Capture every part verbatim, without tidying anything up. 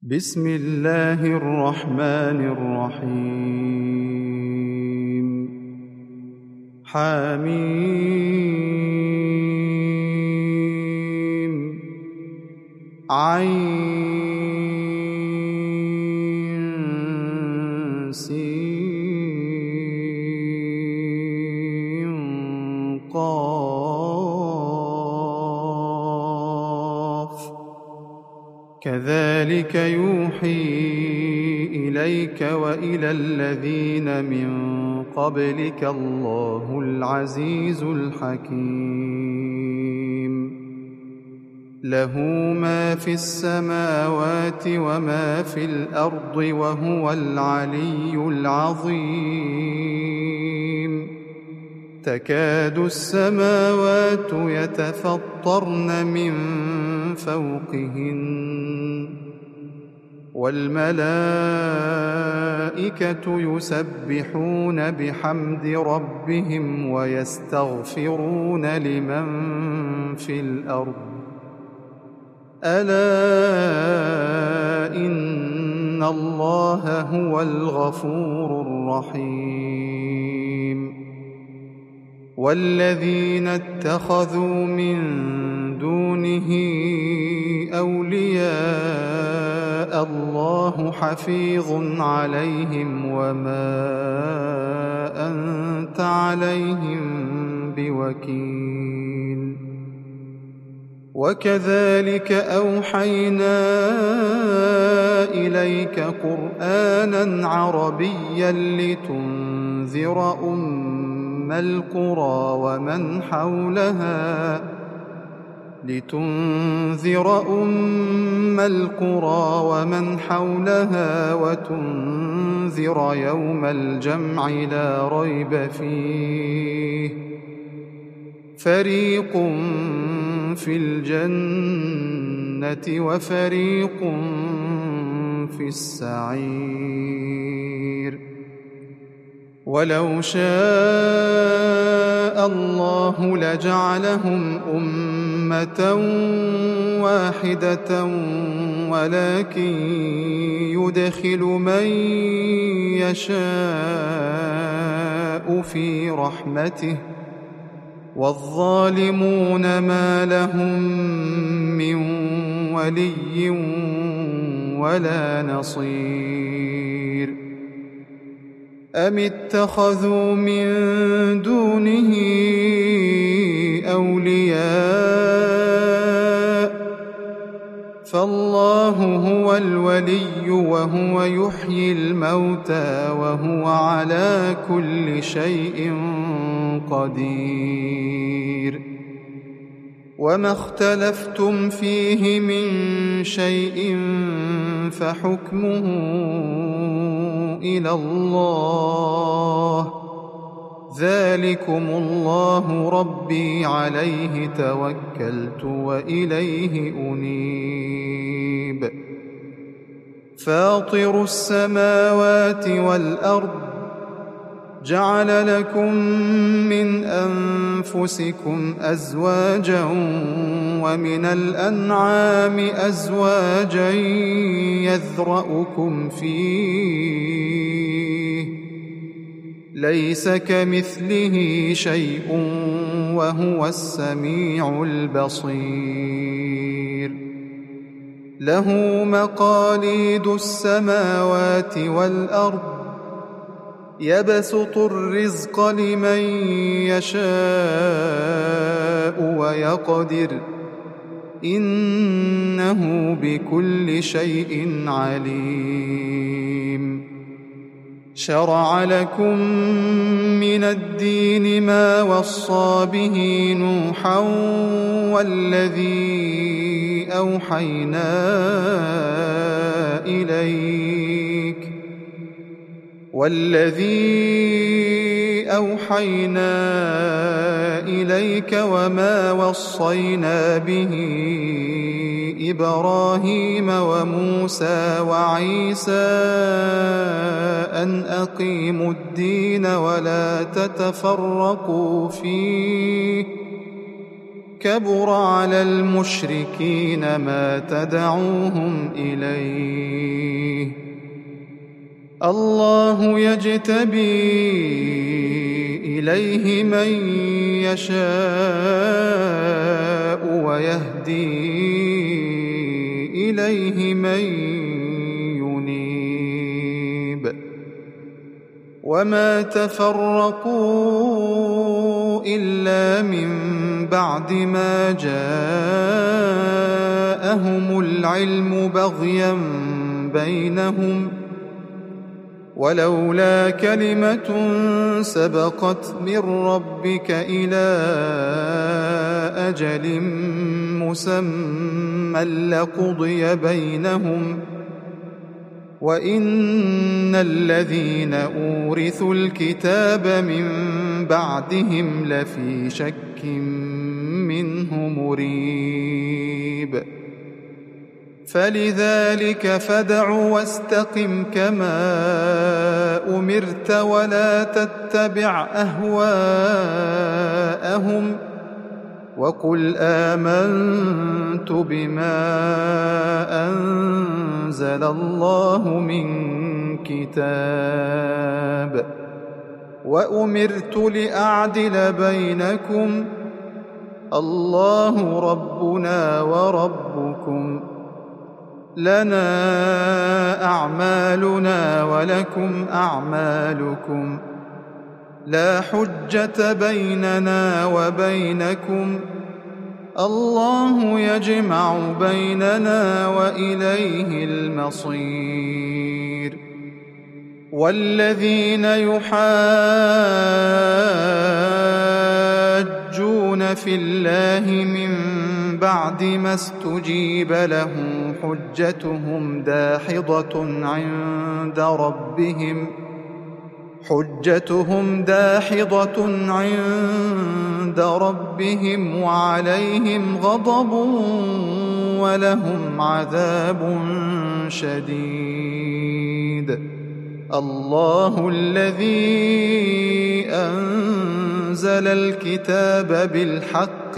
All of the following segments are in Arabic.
بسم الله الرحمن الرحيم حميم عين سين قاف كذلك يوحي إليك وإلى الذين من قبلك الله العزيز الحكيم له ما في السماوات وما في الأرض وهو العلي العظيم تكاد السماوات يتفطرن من فوقهن والملائكة يسبحون بحمد ربهم ويستغفرون لمن في الأرض ألا إن الله هو الغفور الرحيم والذين اتخذوا من دونه أولياء الله حفيظ عليهم وما أنت عليهم بوكيل وكذلك أوحينا إليك قرآنا عربيا لتنذر أم القرى ومن حولها لتنذر أم القرى ومن حولها وتنذر يوم الجمع لا ريب فيه فريق في الجنة وفريق في السعير ولو شاء الله لجعلهم أمة واحدة ولكن يدخل من يشاء في رحمته والظالمون ما لهم من ولي ولا نصير أم اتخذوا من دونه أولياء فالله هو الولي وهو يحيي الموتى وهو على كل شيء قدير وما اختلفتم فيه من شيء فحكمه إلى الله ذلكم الله ربي عليه توكلت وإليه أنيب فاطر السماوات والأرض جعل لكم من أنفسكم أزواجا ومن الأنعام أزواجا يذرأكم فيه ليس كمثله شيء وهو السميع البصير له مقاليد السماوات والأرض يبسط الرزق لمن يشاء ويقدر إنه بكل شيء عليم شرع لكم من الدين ما وصى به نوحا والذي أوحينا إليك والذي أوحينا إليك وما وصينا به إبراهيم وموسى وعيسى أن أقيموا الدين ولا تتفرقوا فيه كبر على المشركين ما تدعوهم إليه. الله يجتبي إليه من يشاء ويهدي إليه من ينيب. وما تفرقوا إلا من بعد ما جاءهم العلم بغيا بينهم، ولولا كلمة سبقت من ربك إلى أجل مسمى لقضي بينهم، وإن الذين أورثوا الكتاب من بعدهم لفي شك منه مريب. فلذلك فادع واستقم كما أمرت ولا تتبع أهواءهم، وقل آمنت بما أنزل الله من كتاب وأمرت لأعدل بينكم، الله ربنا وربكم، لنا أعمالنا ولكم أعمالكم، لا حجة بيننا وبينكم، الله يجمع بيننا وإليه المصير. والذين يحاجون في الله من بعد ما استجيب له حجتهم داحضة عند ربهم حجتهم داحضة عند ربهم وعليهم غضب ولهم عذاب شديد. الله الذي أنزل الكتاب بالحق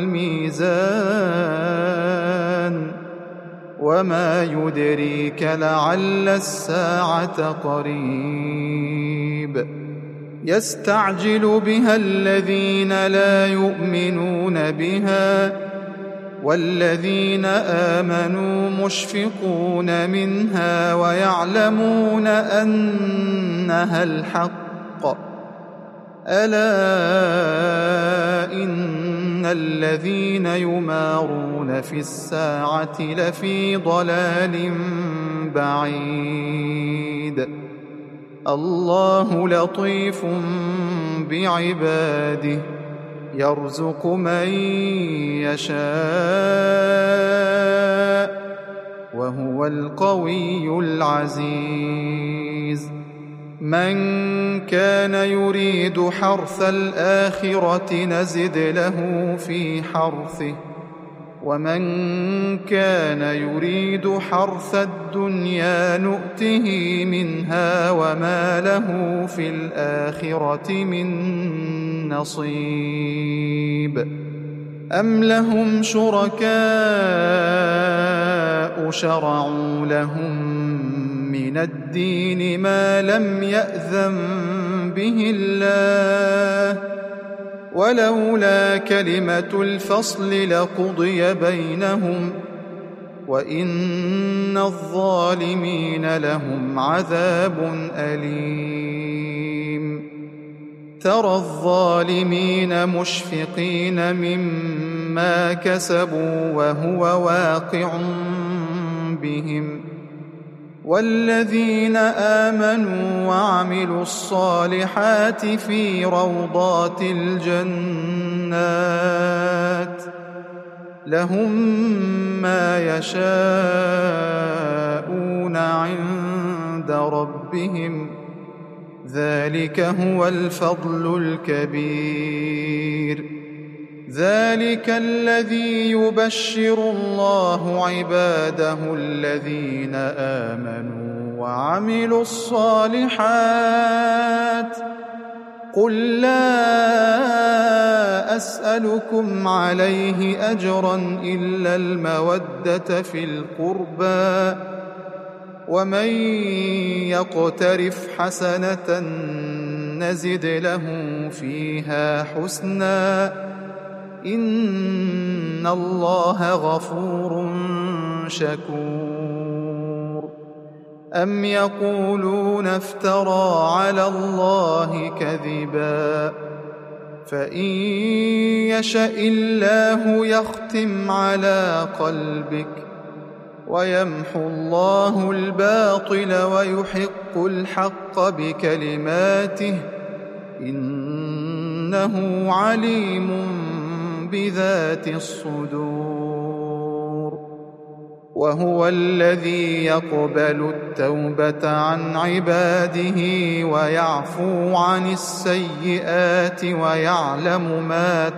والميزان، وما يدريك لعل الساعة قريب. يستعجل بها الذين لا يؤمنون بها، والذين آمنوا مشفقون منها ويعلمون أنها الحق. ألا إن الذين يمارون في الساعة لفي ضلال بعيد. الله لطيف بعباده يرزق من يشاء وهو القوي العزيز. من كان يريد حرث الآخرة نزد له في حرثه، ومن كان يريد حرث الدنيا نؤته منها وما له في الآخرة من نصيب. أم لهم شركاء شرعوا لهم من الدين ما لم يأذن به الله، ولولا كلمة الفصل لقضي بينهم، وإن الظالمين لهم عذاب أليم. ترى الظالمين مشفقين مما كسبوا وهو واقع بهم، والذين آمنوا وعملوا الصالحات في روضات الجنات لهم ما يشاءون عند ربهم، ذلك هو الفضل الكبير. ذلك الذي يبشر الله عباده الذين آمنوا وعملوا الصالحات قل لا أسألكم عليه أجرا إلا المودة في القربى ومن يقترف حسنة نزد له فيها حسنا إن الله غفور شكور أم يقولون افترى على الله كذبا فإن يشأ الله يختم على قلبك ويمحو الله الباطل ويحق الحق بكلماته إنه عليم بذات الصدور وهو الذي يقبل التوبة عن عباده ويعفو عن السيئات ويعلم ما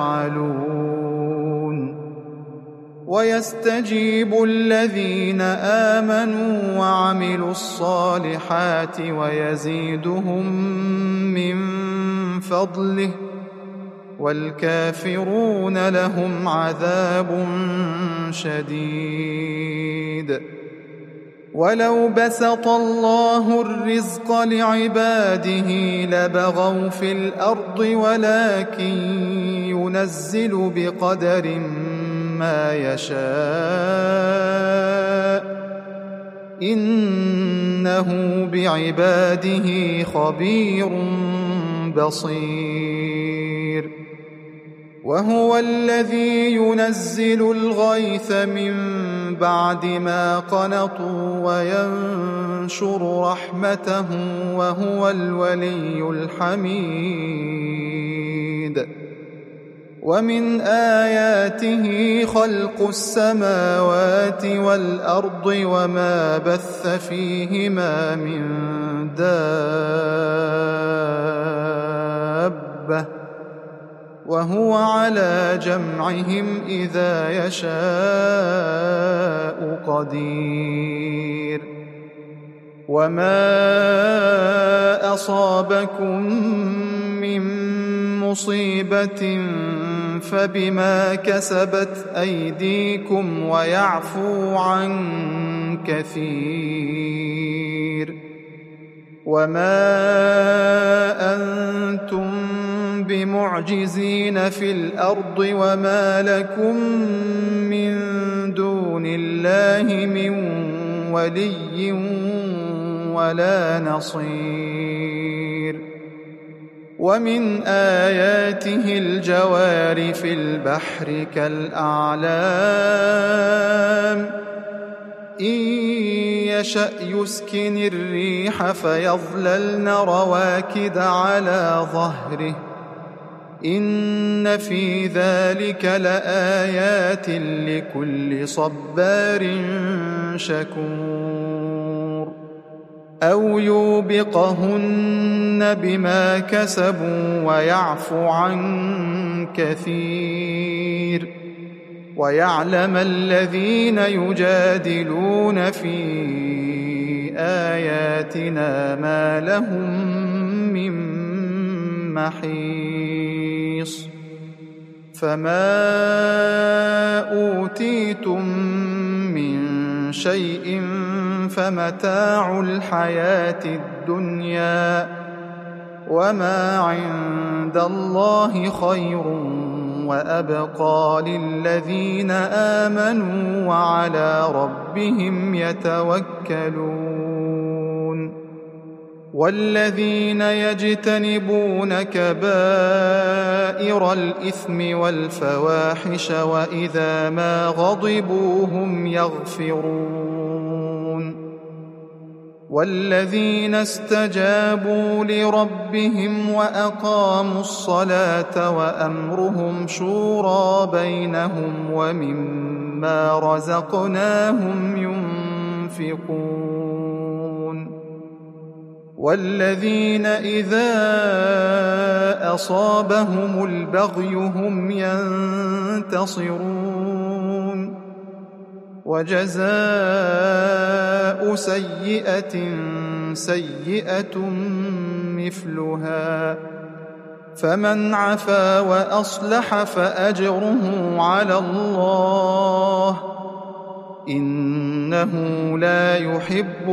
تفعلون ويستجيب الذين آمنوا وعملوا الصالحات ويزيدهم من فضله والكافرون لهم عذاب شديد ولو بسط الله الرزق لعباده لبغوا في الأرض ولكن ينزل بقدر ما يشاء إنه بعباده خبير بصير وهو الذي ينزل الغيث من بعد ما قنطوا وينشر رحمته وهو الولي الحميد ومن آياته خلق السماوات والأرض وما بث فيهما من دابة وهو على جمعهم إذا يشاء قدير وما أصابكم من مصيبة فبما كسبت أيديكم ويعفو عن كثير وما أنتم بمعجزين في الأرض وما لكم من دون الله من ولي ولا نصير ومن آياته الجوار في البحر كالأعلام إن يشأ يسكن الريح فيظللن رواكد على ظهره إن في ذلك لآيات لكل صبار شكور أو يوبقهن بما كسبوا ويعفو عن كثير ويعلم الذين يجادلون في آياتنا ما لهم من محيص فما أوتيتم من شيء فمتاع الحياة الدنيا وما عند الله خير وأبقى للذين آمنوا وعلى ربهم يتوكلون والذين يجتنبون كبائر الإثم والفواحش وإذا ما غضبوا هم يغفرون والذين استجابوا لربهم وأقاموا الصلاة وأمرهم شورى بينهم ومما رزقناهم ينفقون والذين إذا أصابهم البغي هم ينتصرون وجزاء سيئة سيئة مثلها فمن عفا وأصلح فأجره على الله إنه لا يحب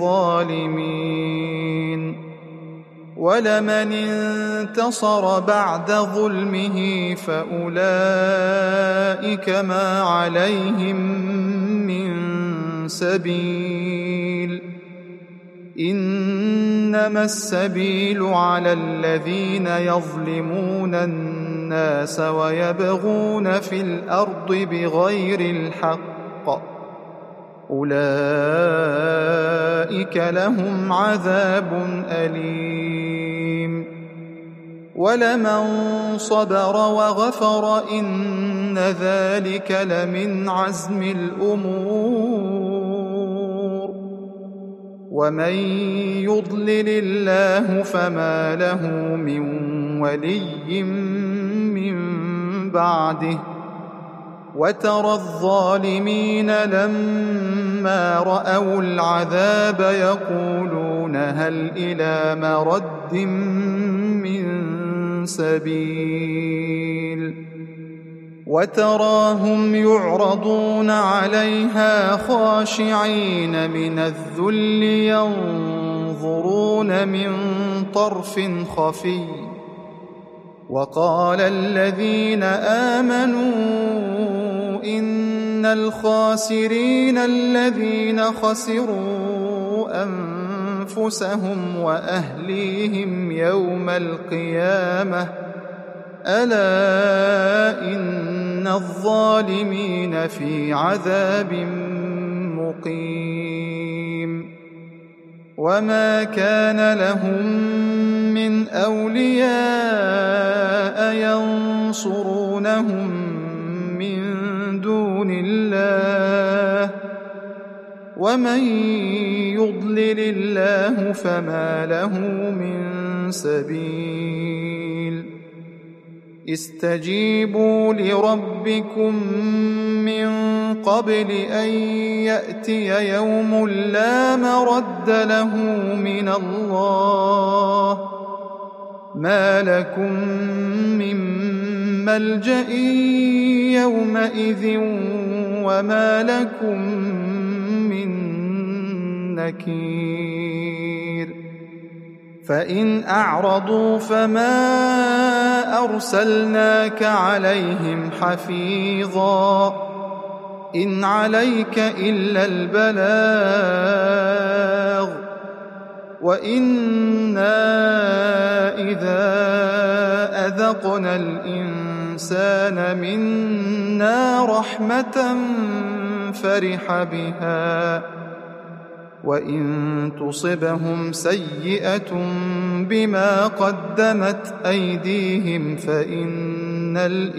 الظالمين ولمن انتصر بعد ظلمه فأولئك ما عليهم من سبيل إنما السبيل على الذين يظلمون الناس ويبغون في الأرض بغير الحق أولئك لهم عذاب أليم ولمن صبر وغفر إن ذلك لمن عزم الأمور ومن يضلل الله فما له من ولي من بعده وترى الظالمين لما رأوا العذاب يقولون هل إلى مرد من سبيل وتراهم يعرضون عليها خاشعين من الذل ينظرون من طرف خفي وقال الذين آمنوا إن الخاسرين الذين خسروا أنفسهم وأهليهم يوم القيامة ألا إن الظالمين في عذاب مقيم وما كان لهم من أولياء ينصرونهم من دون الله ومن يضلل الله فما له من سبيل استجيبوا لربكم من قبل أن يأتي يوم لا مرد له من الله ما لكم من ملجأ يومئذ وما لكم من نكير فإن أعرضوا فما أرسلناك عليهم حفيظا إن عليك إلا البلاغ وإنا إذا أذقنا الإنسان منا رحمة فرح بها وإن تصبهم سيئة بما قدمت أيديهم فإن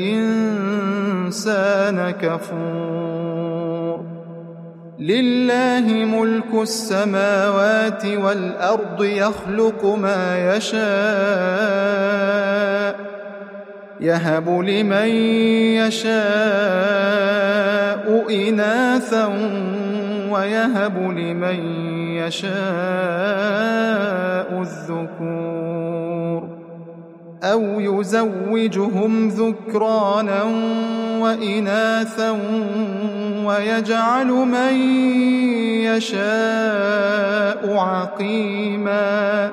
الإنسان كفور لله ملك السماوات والأرض يخلق ما يشاء يهب لمن يشاء إناثا ويهب لمن يشاء الذكور أو يزوجهم ذكرانا وإناثا ويجعل من يشاء عقيما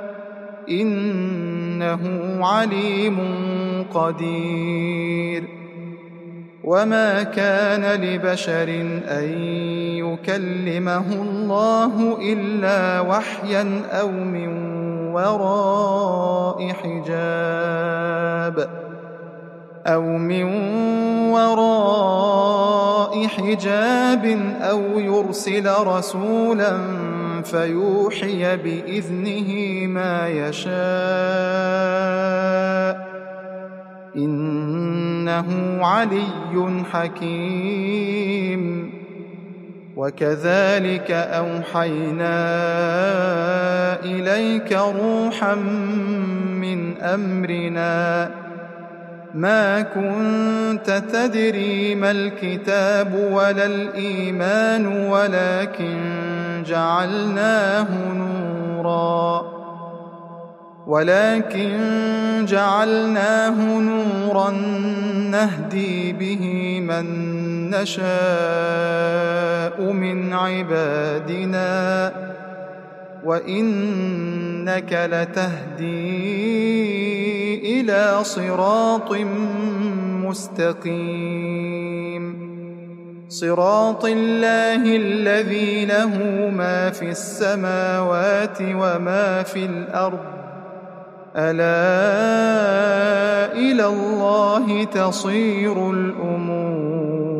إنه عليم قدير وما كان لبشر أن يكلمه الله إلا وحيا أو من وراء حجاب أو من وراء حجاب أو يرسل رسولا فيوحي بإذنه ما يشاء إنه علي حكيم وكذلك أوحينا إليك روحا من أمرنا ما كنت تدري ما الكتاب ولا الإيمان ولكن جعلناه نورا ولكن جعلناه نورا نهدي به من نشاء من عبادنا وإنك لتهدي إلى صراط مستقيم صراط الله الذي له ما في السماوات وما في الأرض ألا إلى الله تصير الأمور